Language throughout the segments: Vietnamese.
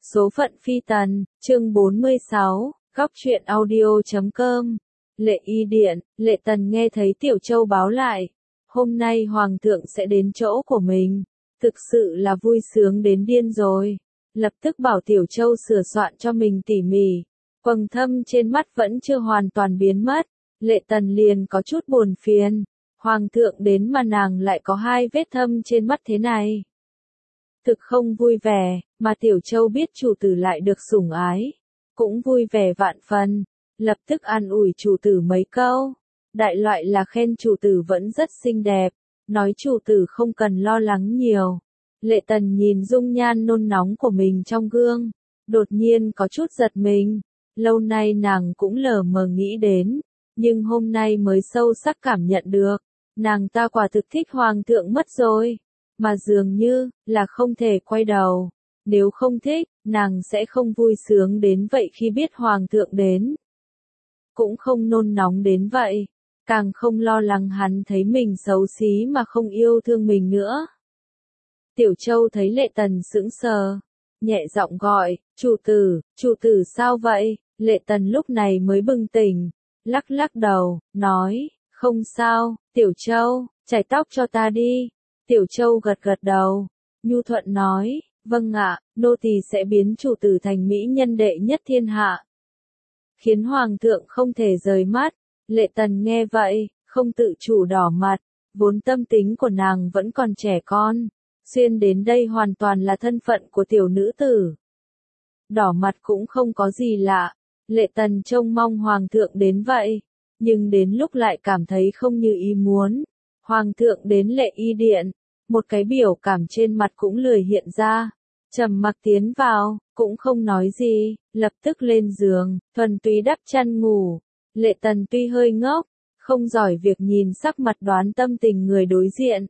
Số phận phi tần, chương 46, góc truyện audio.com. Lệ Y Điện, Lệ Tần nghe thấy Tiểu Châu báo lại. Hôm nay Hoàng thượng sẽ đến chỗ của mình. Thực sự là vui sướng đến điên rồi. Lập tức bảo Tiểu Châu sửa soạn cho mình tỉ mỉ. Quầng thâm trên mắt vẫn chưa hoàn toàn biến mất. Lệ Tần liền có chút buồn phiền. Hoàng thượng đến mà nàng lại có hai vết thâm trên mắt thế này. Thực không vui vẻ, mà Tiểu Châu biết chủ tử lại được sủng ái. Cũng vui vẻ vạn phần, lập tức an ủi chủ tử mấy câu. Đại loại là khen chủ tử vẫn rất xinh đẹp, nói chủ tử không cần lo lắng nhiều. Lệ Tần nhìn dung nhan nôn nóng của mình trong gương, đột nhiên có chút giật mình. Lâu nay nàng cũng lờ mờ nghĩ đến, nhưng hôm nay mới sâu sắc cảm nhận được. Nàng ta quả thực thích Hoàng thượng mất rồi. Mà dường như, là không thể quay đầu. Nếu không thích, nàng sẽ không vui sướng đến vậy khi biết Hoàng thượng đến. Cũng không nôn nóng đến vậy. Càng không lo lắng hắn thấy mình xấu xí mà không yêu thương mình nữa. Tiểu Châu thấy Lệ Tần sững sờ. Nhẹ giọng gọi, chủ tử sao vậy? Lệ Tần lúc này mới bừng tỉnh. Lắc lắc đầu, nói, không sao, Tiểu Châu, chải tóc cho ta đi. Tiểu Châu gật gật đầu, nhu thuận nói, vâng ạ, nô tỳ sẽ biến chủ tử thành mỹ nhân đệ nhất thiên hạ. Khiến Hoàng thượng không thể rời mắt. Lệ Tần nghe vậy, không tự chủ đỏ mặt, vốn tâm tính của nàng vẫn còn trẻ con, xuyên đến đây hoàn toàn là thân phận của tiểu nữ tử. Đỏ mặt cũng không có gì lạ, Lệ Tần trông mong Hoàng thượng đến vậy, nhưng đến lúc lại cảm thấy không như ý muốn. Hoàng thượng đến Lệ Y Điện, một cái biểu cảm trên mặt cũng lười hiện ra, trầm mặc tiến vào, cũng không nói gì, lập tức lên giường, thuần túy đắp chăn ngủ. Lệ Tần tuy hơi ngốc, không giỏi việc nhìn sắc mặt đoán tâm tình người đối diện,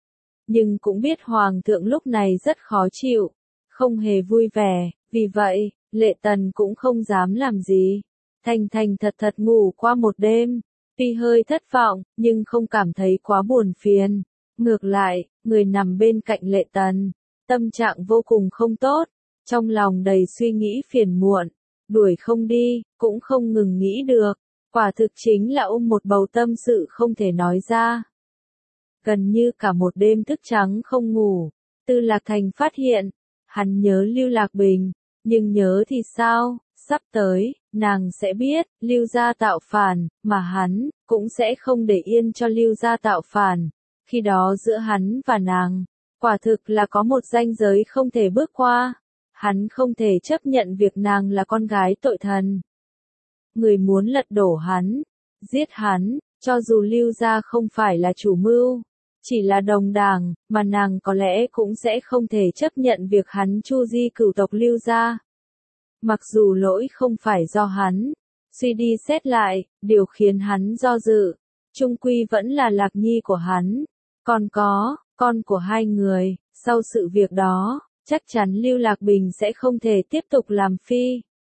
nhưng cũng biết Hoàng thượng lúc này rất khó chịu, không hề vui vẻ, vì vậy, Lệ Tần cũng không dám làm gì, thành thành thật thật ngủ qua một đêm. Tuy hơi thất vọng, nhưng không cảm thấy quá buồn phiền. Ngược lại, người nằm bên cạnh Lệ Tần, tâm trạng vô cùng không tốt, trong lòng đầy suy nghĩ phiền muộn, đuổi không đi, cũng không ngừng nghĩ được. Quả thực chính là một bầu tâm sự không thể nói ra. Gần như cả một đêm thức trắng không ngủ, Tư Lạc Thành phát hiện, hắn nhớ Lưu Lạc Bình, nhưng nhớ thì sao? Sắp tới, nàng sẽ biết, Lưu gia tạo phản, mà hắn, cũng sẽ không để yên cho Lưu gia tạo phản. Khi đó giữa hắn và nàng, quả thực là có một ranh giới không thể bước qua. Hắn không thể chấp nhận việc nàng là con gái tội thần. Người muốn lật đổ hắn, giết hắn, cho dù Lưu gia không phải là chủ mưu, chỉ là đồng đảng, mà nàng có lẽ cũng sẽ không thể chấp nhận việc hắn chu di cửu tộc Lưu gia. Mặc dù lỗi không phải do hắn, suy đi xét lại, điều khiến hắn do dự, chung quy vẫn là Lạc Nhi của hắn, còn có, con của hai người. Sau sự việc đó, chắc chắn Lưu Lạc Bình sẽ không thể tiếp tục làm phi.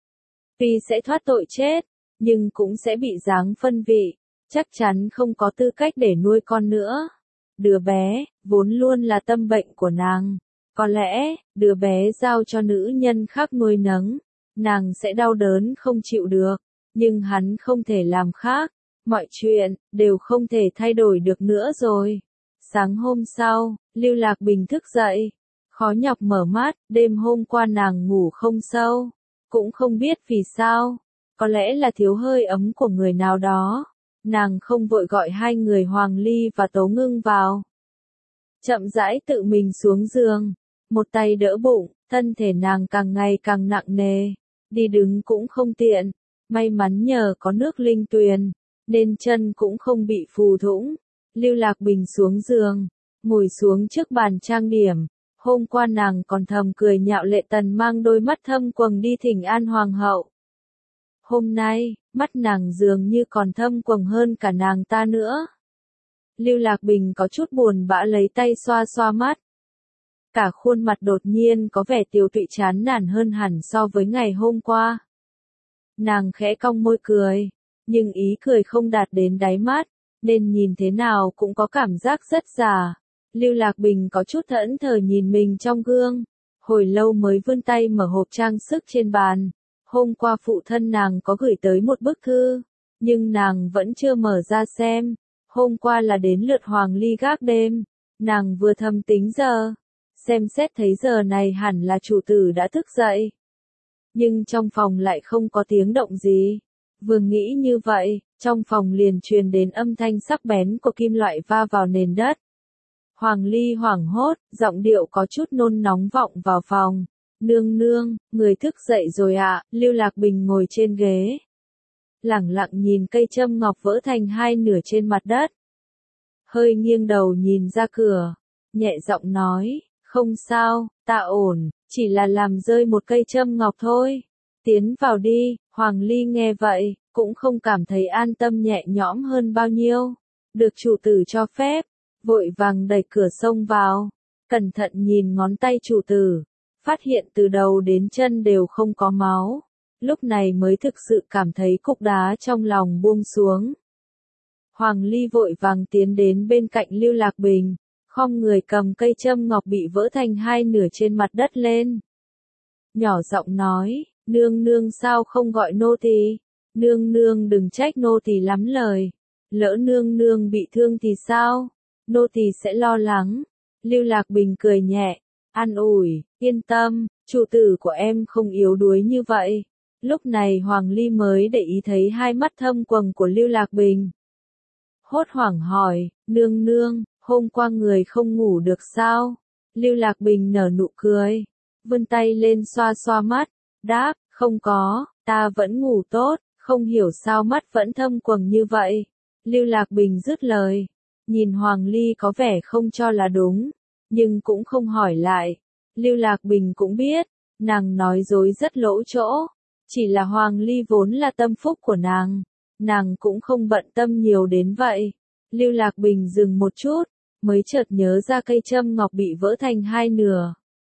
Tuy sẽ thoát tội chết, nhưng cũng sẽ bị giáng phân vị, chắc chắn không có tư cách để nuôi con nữa. Đứa bé, vốn luôn là tâm bệnh của nàng, có lẽ, đứa bé giao cho nữ nhân khác nuôi nấng, nàng sẽ đau đớn không chịu được, nhưng hắn không thể làm khác, mọi chuyện, đều không thể thay đổi được nữa rồi. Sáng hôm sau, Lưu Lạc Bình thức dậy, khó nhọc mở mắt, đêm hôm qua nàng ngủ không sâu, cũng không biết vì sao, có lẽ là thiếu hơi ấm của người nào đó, nàng không vội gọi hai người Hoàng Ly và Tố Ngưng vào. Chậm rãi tự mình xuống giường, một tay đỡ bụng, thân thể nàng càng ngày càng nặng nề, đi đứng cũng không tiện, may mắn nhờ có nước linh tuyền, nên chân cũng không bị phù thủng. Lưu Lạc Bình xuống giường, ngồi xuống trước bàn trang điểm, hôm qua nàng còn thầm cười nhạo Lệ Tần mang đôi mắt thâm quầng đi thỉnh an Hoàng hậu. Hôm nay, mắt nàng dường như còn thâm quầng hơn cả nàng ta nữa. Lưu Lạc Bình có chút buồn bã lấy tay xoa xoa mắt. Cả khuôn mặt đột nhiên có vẻ tiều tụy chán nản hơn hẳn so với ngày hôm qua. Nàng khẽ cong môi cười, nhưng ý cười không đạt đến đáy mắt, nên nhìn thế nào cũng có cảm giác rất giả. Lưu Lạc Bình có chút thẫn thờ nhìn mình trong gương. hồi lâu mới vươn tay mở hộp trang sức trên bàn. Hôm qua phụ thân nàng có gửi tới một bức thư, nhưng nàng vẫn chưa mở ra xem. Hôm qua là đến lượt Hoàng Ly gác đêm, nàng vừa thầm tính giờ, xem xét thấy giờ này hẳn là chủ tử đã thức dậy. Nhưng trong phòng lại không có tiếng động gì. Vừa nghĩ như vậy, trong phòng liền truyền đến âm thanh sắc bén của kim loại va vào nền đất. Hoàng Ly hoảng hốt, giọng điệu có chút nôn nóng vọng vào phòng. Nương nương, người thức dậy rồi ạ. Lưu Lạc Bình ngồi trên ghế, lẳng lặng nhìn cây châm ngọc vỡ thành hai nửa trên mặt đất. Hơi nghiêng đầu nhìn ra cửa, nhẹ giọng nói, không sao, ta ổn, chỉ là làm rơi một cây châm ngọc thôi. Tiến vào đi. Hoàng Ly nghe vậy, cũng không cảm thấy an tâm nhẹ nhõm hơn bao nhiêu. Được chủ tử cho phép, vội vàng đẩy cửa xông vào, cẩn thận nhìn ngón tay chủ tử, phát hiện từ đầu đến chân đều không có máu. Lúc này mới thực sự cảm thấy cục đá trong lòng buông xuống. Hoàng Ly vội vàng tiến đến bên cạnh Lưu Lạc Bình, khom người cầm cây châm ngọc bị vỡ thành hai nửa trên mặt đất lên. Nhỏ giọng nói, nương nương sao không gọi nô tỳ? Nương nương đừng trách nô tỳ lắm lời. Lỡ nương nương bị thương thì sao? Nô tỳ sẽ lo lắng. Lưu Lạc Bình cười nhẹ, an ủi, yên tâm, chủ tử của em không yếu đuối như vậy. Lúc này Hoàng Ly mới để ý thấy hai mắt thâm quầng của Lưu Lạc Bình. Hốt hoảng hỏi, nương nương, hôm qua người không ngủ được sao? Lưu Lạc Bình nở nụ cười, vươn tay lên xoa xoa mắt, đáp, không có, ta vẫn ngủ tốt, không hiểu sao mắt vẫn thâm quầng như vậy. Lưu Lạc Bình dứt lời, nhìn Hoàng Ly có vẻ không cho là đúng, nhưng cũng không hỏi lại. Lưu Lạc Bình cũng biết, nàng nói dối rất lỗ chỗ, chỉ là Hoàng Ly vốn là tâm phúc của nàng cũng không bận tâm nhiều đến vậy. Lưu Lạc Bình dừng một chút, mới chợt nhớ ra cây châm ngọc bị vỡ thành hai nửa.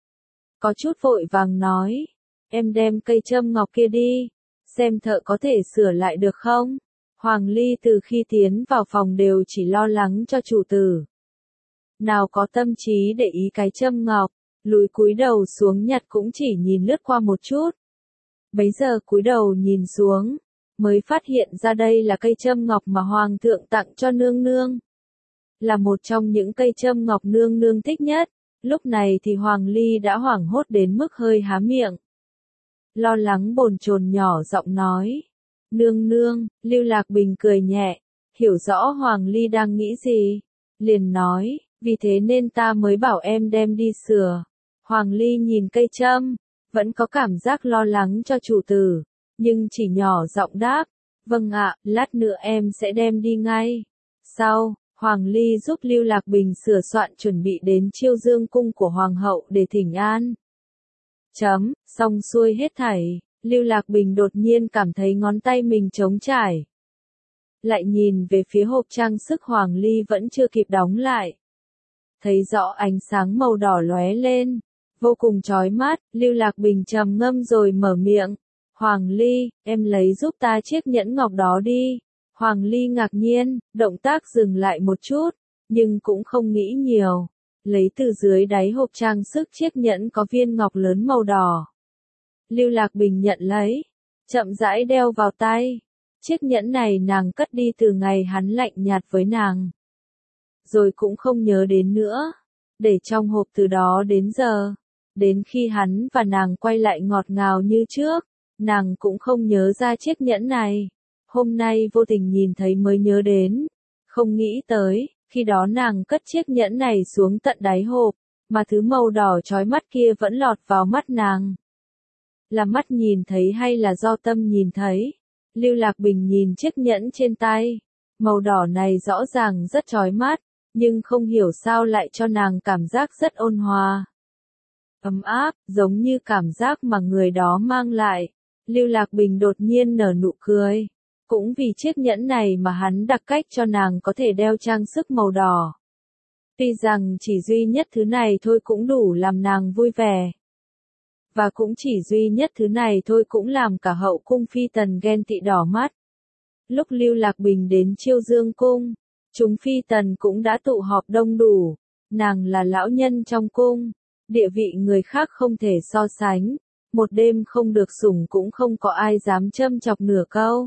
Có chút vội vàng nói, em đem cây châm ngọc kia đi, xem thợ có thể sửa lại được không? Hoàng Ly từ khi tiến vào phòng đều chỉ lo lắng cho chủ tử. Nào có tâm trí để ý cái châm ngọc, lùi cúi đầu xuống nhặt cũng chỉ nhìn lướt qua một chút. Bấy giờ cúi đầu nhìn xuống, mới phát hiện ra đây là cây châm ngọc mà Hoàng thượng tặng cho nương nương. Là một trong những cây châm ngọc nương nương thích nhất. Lúc này thì Hoàng Ly đã hoảng hốt đến mức hơi há miệng. Lo lắng bồn chồn nhỏ giọng nói. Nương nương. Lưu Lạc Bình cười nhẹ, hiểu rõ Hoàng Ly đang nghĩ gì. Liền nói, vì thế nên ta mới bảo em đem đi sửa. Hoàng Ly nhìn cây châm, vẫn có cảm giác lo lắng cho chủ tử, nhưng chỉ nhỏ giọng đáp, vâng ạ, lát nữa em sẽ đem đi ngay. Sau, Hoàng Ly giúp Lưu Lạc Bình sửa soạn chuẩn bị đến Chiêu Dương cung của Hoàng hậu để thỉnh an. Xong xuôi hết thảy, Lưu Lạc Bình đột nhiên cảm thấy ngón tay mình trống trải. Lại nhìn về phía hộp trang sức Hoàng Ly vẫn chưa kịp đóng lại. Thấy rõ ánh sáng màu đỏ lóe lên, vô cùng chói mắt, Lưu Lạc Bình trầm ngâm rồi mở miệng. Hoàng Ly, em lấy giúp ta chiếc nhẫn ngọc đó đi. Hoàng Ly ngạc nhiên, động tác dừng lại một chút, nhưng cũng không nghĩ nhiều. Lấy từ dưới đáy hộp trang sức chiếc nhẫn có viên ngọc lớn màu đỏ. Lưu Lạc Bình nhận lấy, chậm rãi đeo vào tay. Chiếc nhẫn này nàng cất đi từ ngày hắn lạnh nhạt với nàng. Rồi cũng không nhớ đến nữa. Để trong hộp từ đó đến giờ. Đến khi hắn và nàng quay lại ngọt ngào như trước, nàng cũng không nhớ ra chiếc nhẫn này. Hôm nay vô tình nhìn thấy mới nhớ đến. Không nghĩ tới, khi đó nàng cất chiếc nhẫn này xuống tận đáy hộp, mà thứ màu đỏ chói mắt kia vẫn lọt vào mắt nàng. Là mắt nhìn thấy hay là do tâm nhìn thấy? Lưu Lạc Bình nhìn chiếc nhẫn trên tay. Màu đỏ này rõ ràng rất chói mắt, nhưng không hiểu sao lại cho nàng cảm giác rất ôn hòa. Ấm áp, giống như cảm giác mà người đó mang lại. Lưu Lạc Bình đột nhiên nở nụ cười. Cũng vì chiếc nhẫn này mà hắn đặc cách cho nàng có thể đeo trang sức màu đỏ. Tuy rằng chỉ duy nhất thứ này thôi cũng đủ làm nàng vui vẻ. Và cũng chỉ duy nhất thứ này thôi cũng làm cả hậu cung phi tần ghen tị đỏ mắt. Lúc Lưu Lạc Bình đến Chiêu Dương cung, chúng phi tần cũng đã tụ họp đông đủ. Nàng là lão nhân trong cung, địa vị người khác không thể so sánh, một đêm không được sủng cũng không có ai dám châm chọc nửa câu.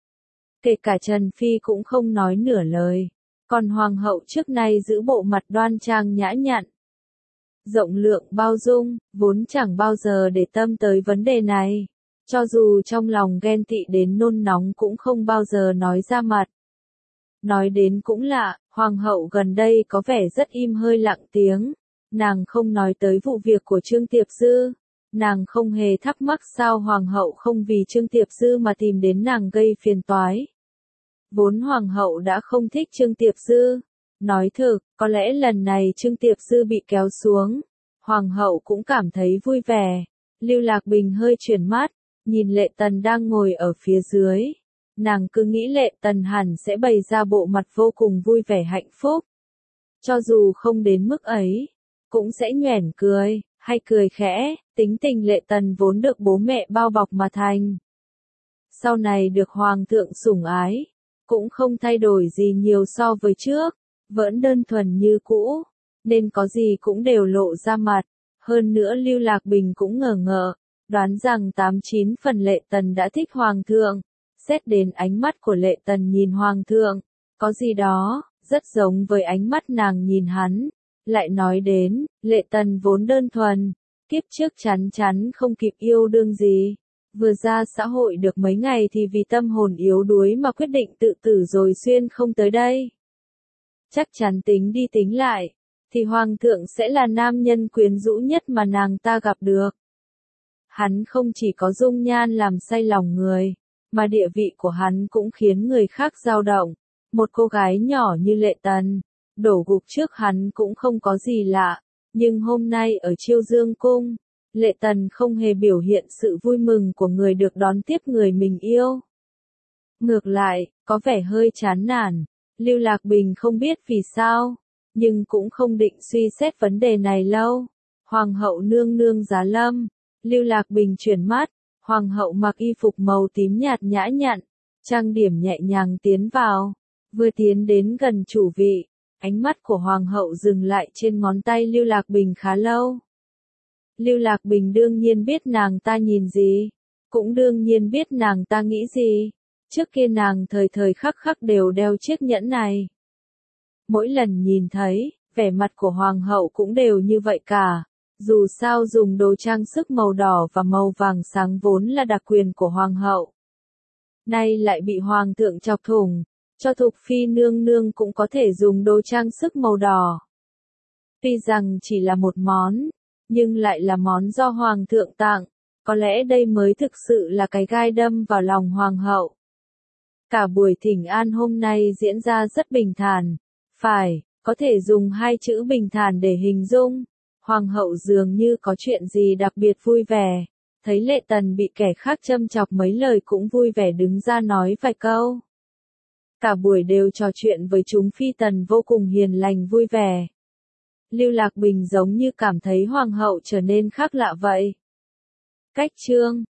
Kể cả Trần Phi cũng không nói nửa lời, còn hoàng hậu trước nay giữ bộ mặt đoan trang nhã nhặn, rộng lượng bao dung, vốn chẳng bao giờ để tâm tới vấn đề này. Cho dù trong lòng ghen tị đến nôn nóng cũng không bao giờ nói ra mặt. Nói đến cũng lạ, hoàng hậu gần đây có vẻ rất im hơi lặng tiếng. Nàng không nói tới vụ việc của Trương Tiệp Dư. Nàng không hề thắc mắc sao hoàng hậu không vì Trương Tiệp Dư mà tìm đến nàng gây phiền toái. Vốn hoàng hậu đã không thích Trương Tiệp Dư. Nói thực, có lẽ lần này Trương Tiệp Dư bị kéo xuống. Hoàng hậu cũng cảm thấy vui vẻ. Lưu Lạc Bình hơi chuyển mắt, nhìn Lệ Tần đang ngồi ở phía dưới. Nàng cứ nghĩ Lệ Tần hẳn sẽ bày ra bộ mặt vô cùng vui vẻ hạnh phúc. Cho dù không đến mức ấy, cũng sẽ nhoẻn cười, hay cười khẽ, tính tình Lệ Tần vốn được bố mẹ bao bọc mà thành. Sau này được hoàng thượng sủng ái, cũng không thay đổi gì nhiều so với trước, vẫn đơn thuần như cũ, nên có gì cũng đều lộ ra mặt. Hơn nữa Lưu Lạc Bình cũng ngờ ngợ, đoán rằng 89 phần Lệ Tần đã thích hoàng thượng. Xét đến ánh mắt của Lệ Tần nhìn hoàng thượng, có gì đó, rất giống với ánh mắt nàng nhìn hắn. Lại nói đến, Lệ Tần vốn đơn thuần, kiếp trước chắn chắn không kịp yêu đương gì. Vừa ra xã hội được mấy ngày thì vì tâm hồn yếu đuối mà quyết định tự tử rồi xuyên không tới đây. Chắc chắn tính đi tính lại, thì hoàng thượng sẽ là nam nhân quyến rũ nhất mà nàng ta gặp được. Hắn không chỉ có dung nhan làm say lòng người, mà địa vị của hắn cũng khiến người khác dao động. Một cô gái nhỏ như Lệ Tần, đổ gục trước hắn cũng không có gì lạ, nhưng hôm nay ở Chiêu Dương Cung, Lệ Tần không hề biểu hiện sự vui mừng của người được đón tiếp người mình yêu. Ngược lại, có vẻ hơi chán nản. Lưu Lạc Bình không biết vì sao, nhưng cũng không định suy xét vấn đề này lâu. Hoàng hậu nương nương giá lâm, Lưu Lạc Bình chuyển mắt, hoàng hậu mặc y phục màu tím nhạt nhã nhặn, trang điểm nhẹ nhàng tiến vào, vừa tiến đến gần chủ vị, ánh mắt của hoàng hậu dừng lại trên ngón tay Lưu Lạc Bình khá lâu. Lưu Lạc Bình đương nhiên biết nàng ta nhìn gì, cũng đương nhiên biết nàng ta nghĩ gì. Trước kia nàng thời thời khắc khắc đều đeo chiếc nhẫn này. Mỗi lần nhìn thấy, vẻ mặt của hoàng hậu cũng đều như vậy cả. Dù sao dùng đồ trang sức màu đỏ và màu vàng sáng vốn là đặc quyền của hoàng hậu. Nay lại bị hoàng thượng chọc thủng, cho Thục Phi nương nương cũng có thể dùng đồ trang sức màu đỏ. Tuy rằng chỉ là một món, nhưng lại là món do hoàng thượng tặng, có lẽ đây mới thực sự là cái gai đâm vào lòng hoàng hậu. Cả buổi thỉnh an hôm nay diễn ra rất bình thản, phải, có thể dùng hai chữ bình thản để hình dung. Hoàng hậu dường như có chuyện gì đặc biệt vui vẻ, thấy Lệ Tần bị kẻ khác châm chọc mấy lời cũng vui vẻ đứng ra nói vài câu. Cả buổi đều trò chuyện với chúng phi tần vô cùng hiền lành vui vẻ. Lưu Lạc Bình giống như cảm thấy hoàng hậu trở nên khác lạ vậy. Cách chương